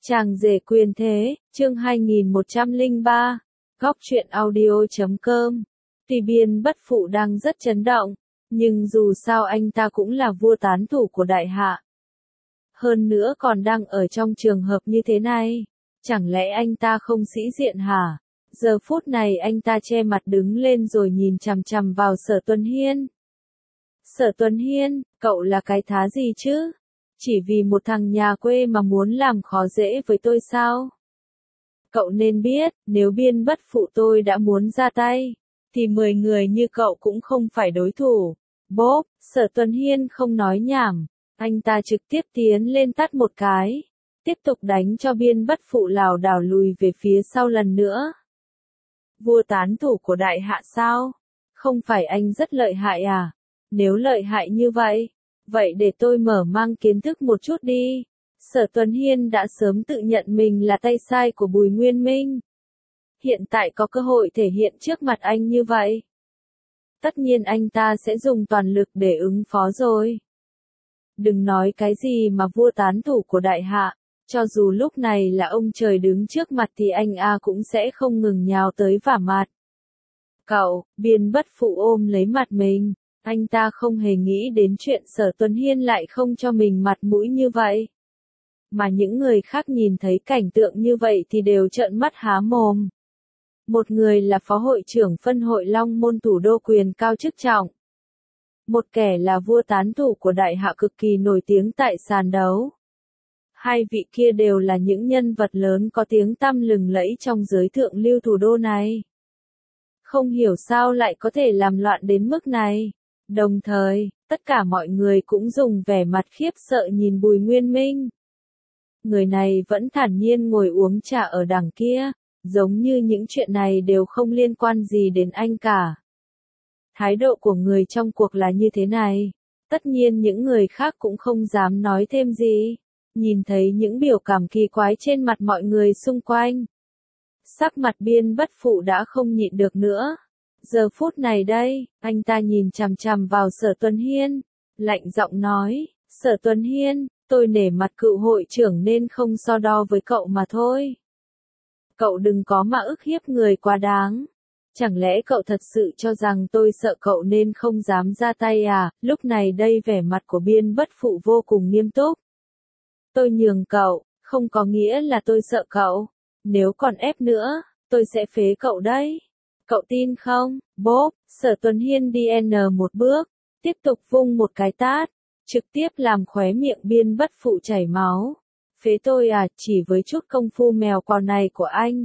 Chàng rể quyền thế, chương 2103, góc truyện audio.com. Tuy Biên Bất Phụ đang rất chấn động, nhưng dù sao anh ta cũng là vua tán thủ của đại hạ. Hơn nữa còn đang ở trong trường hợp như thế này. Chẳng lẽ anh ta không sĩ diện hả? Giờ phút này anh ta che mặt đứng lên rồi nhìn chằm chằm vào Sở Tuấn Hiên. Sở Tuấn Hiên, cậu là cái thá gì chứ? Chỉ vì một thằng nhà quê mà muốn làm khó dễ với tôi sao? Cậu nên biết, nếu Biên Bất Phụ tôi đã muốn ra tay, thì 10 người như cậu cũng không phải đối thủ. Bốp, Sở Tuấn Hiên không nói nhảm, anh ta trực tiếp tiến lên tát một cái, tiếp tục đánh cho Biên Bất Phụ lảo đảo lùi về phía sau lần nữa. Vua tán thủ của đại hạ sao? Không phải anh rất lợi hại à? Nếu lợi hại như vậy, vậy để tôi mở mang kiến thức một chút đi. Sở Tuấn Hiên đã sớm tự nhận mình là tay sai của Bùi Nguyên Minh. Hiện tại có cơ hội thể hiện trước mặt anh như vậy. Tất nhiên anh ta sẽ dùng toàn lực để ứng phó rồi. Đừng nói cái gì mà vua tán thủ của đại hạ, cho dù lúc này là ông trời đứng trước mặt thì anh cũng sẽ không ngừng nhào tới vả mặt. Cậu, Biên Bất Phụ ôm lấy mặt mình. Anh ta không hề nghĩ đến chuyện Sở Tuấn Hiên lại không cho mình mặt mũi như vậy. Mà những người khác nhìn thấy cảnh tượng như vậy thì đều trợn mắt há mồm. Một người là phó hội trưởng phân hội Long Môn thủ đô quyền cao chức trọng. Một kẻ là vua tán thủ của đại hạ cực kỳ nổi tiếng tại sàn đấu. Hai vị kia đều là những nhân vật lớn có tiếng tăm lừng lẫy trong giới thượng lưu thủ đô này. Không hiểu sao lại có thể làm loạn đến mức này. Đồng thời, tất cả mọi người cũng dùng vẻ mặt khiếp sợ nhìn Bùi Nguyên Minh. Người này vẫn thản nhiên ngồi uống trà ở đằng kia, giống như những chuyện này đều không liên quan gì đến anh cả. Thái độ của người trong cuộc là như thế này. Tất nhiên những người khác cũng không dám nói thêm gì. Nhìn thấy những biểu cảm kỳ quái trên mặt mọi người xung quanh. Sắc mặt Biên Bất Phụ đã không nhịn được nữa. Giờ phút này đây, anh ta nhìn chằm chằm vào Sở Tuấn Hiên, lạnh giọng nói, Sở Tuấn Hiên, tôi nể mặt cựu hội trưởng nên không so đo với cậu mà thôi. Cậu đừng có mà ức hiếp người quá đáng. Chẳng lẽ cậu thật sự cho rằng tôi sợ cậu nên không dám ra tay à? Lúc này đây vẻ mặt của Biên Bất Phụ vô cùng nghiêm túc. Tôi nhường cậu, không có nghĩa là tôi sợ cậu. Nếu còn ép nữa, tôi sẽ phế cậu đấy. Cậu tin không? Bốp, Sở Tuấn Hiên đi một bước, tiếp tục vung một cái tát, trực tiếp làm khóe miệng Biên Bất Phụ chảy máu. Phế tôi à, chỉ với chút công phu mèo quào này của anh.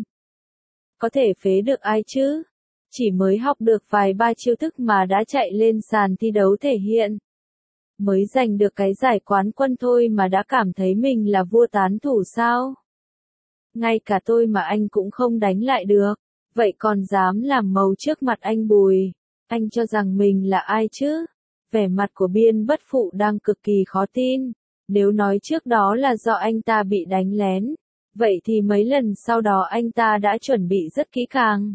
Có thể phế được ai chứ? Chỉ mới học được vài ba chiêu thức mà đã chạy lên sàn thi đấu thể hiện. Mới giành được cái giải quán quân thôi mà đã cảm thấy mình là vua tán thủ sao? Ngay cả tôi mà anh cũng không đánh lại được. Vậy còn dám làm màu trước mặt anh Bùi? Anh cho rằng mình là ai chứ? Vẻ mặt của Biên Bất Phụ đang cực kỳ khó tin. Nếu nói trước đó là do anh ta bị đánh lén, vậy thì mấy lần sau đó anh ta đã chuẩn bị rất kỹ càng.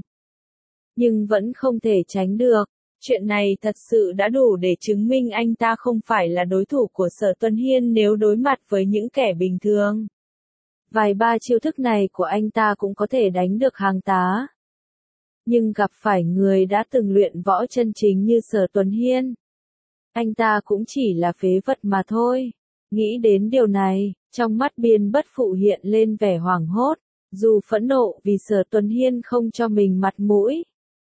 Nhưng vẫn không thể tránh được. Chuyện này thật sự đã đủ để chứng minh anh ta không phải là đối thủ của Sở Tuấn Hiên nếu đối mặt với những kẻ bình thường. Vài ba chiêu thức này của anh ta cũng có thể đánh được hàng tá. Nhưng gặp phải người đã từng luyện võ chân chính như Sở Tuấn Hiên, anh ta cũng chỉ là phế vật mà thôi. Nghĩ đến điều này, trong mắt Biên Bất Phụ hiện lên vẻ hoảng hốt, dù phẫn nộ vì Sở Tuấn Hiên không cho mình mặt mũi.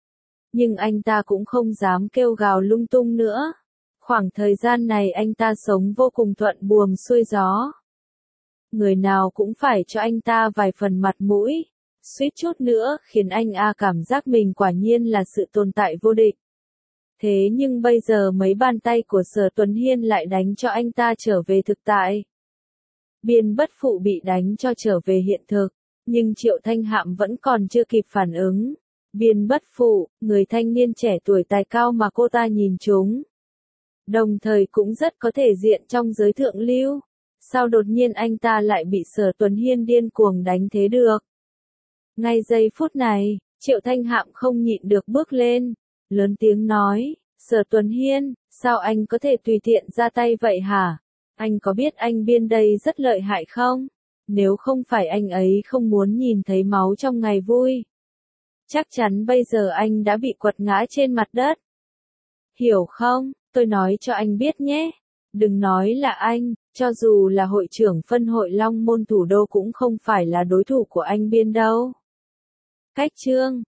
Nhưng anh ta cũng không dám kêu gào lung tung nữa. Khoảng thời gian này anh ta sống vô cùng thuận buồm xuôi gió. Người nào cũng phải cho anh ta vài phần mặt mũi. Suýt chút nữa khiến anh cảm giác mình quả nhiên là sự tồn tại vô địch. Thế nhưng bây giờ mấy bàn tay của Sở Tuấn Hiên lại đánh cho anh ta trở về thực tại. Biên Bất Phụ bị đánh cho trở về hiện thực, nhưng Triệu Thanh Hạm vẫn còn chưa kịp phản ứng. Biên Bất Phụ, người thanh niên trẻ tuổi tài cao mà cô ta nhìn trúng. Đồng thời cũng rất có thể diện trong giới thượng lưu. Sao đột nhiên anh ta lại bị Sở Tuấn Hiên điên cuồng đánh thế được? Ngay giây phút này, Triệu Thanh Hạm không nhịn được bước lên, lớn tiếng nói, Sở Tuấn Hiên, sao anh có thể tùy tiện ra tay vậy hả? Anh có biết anh Biên đây rất lợi hại không? Nếu không phải anh ấy không muốn nhìn thấy máu trong ngày vui, chắc chắn bây giờ anh đã bị quật ngã trên mặt đất. Hiểu không? Tôi nói cho anh biết nhé. Đừng nói là anh, cho dù là hội trưởng phân hội Long Môn thủ đô cũng không phải là đối thủ của anh Biên đâu. Cách chương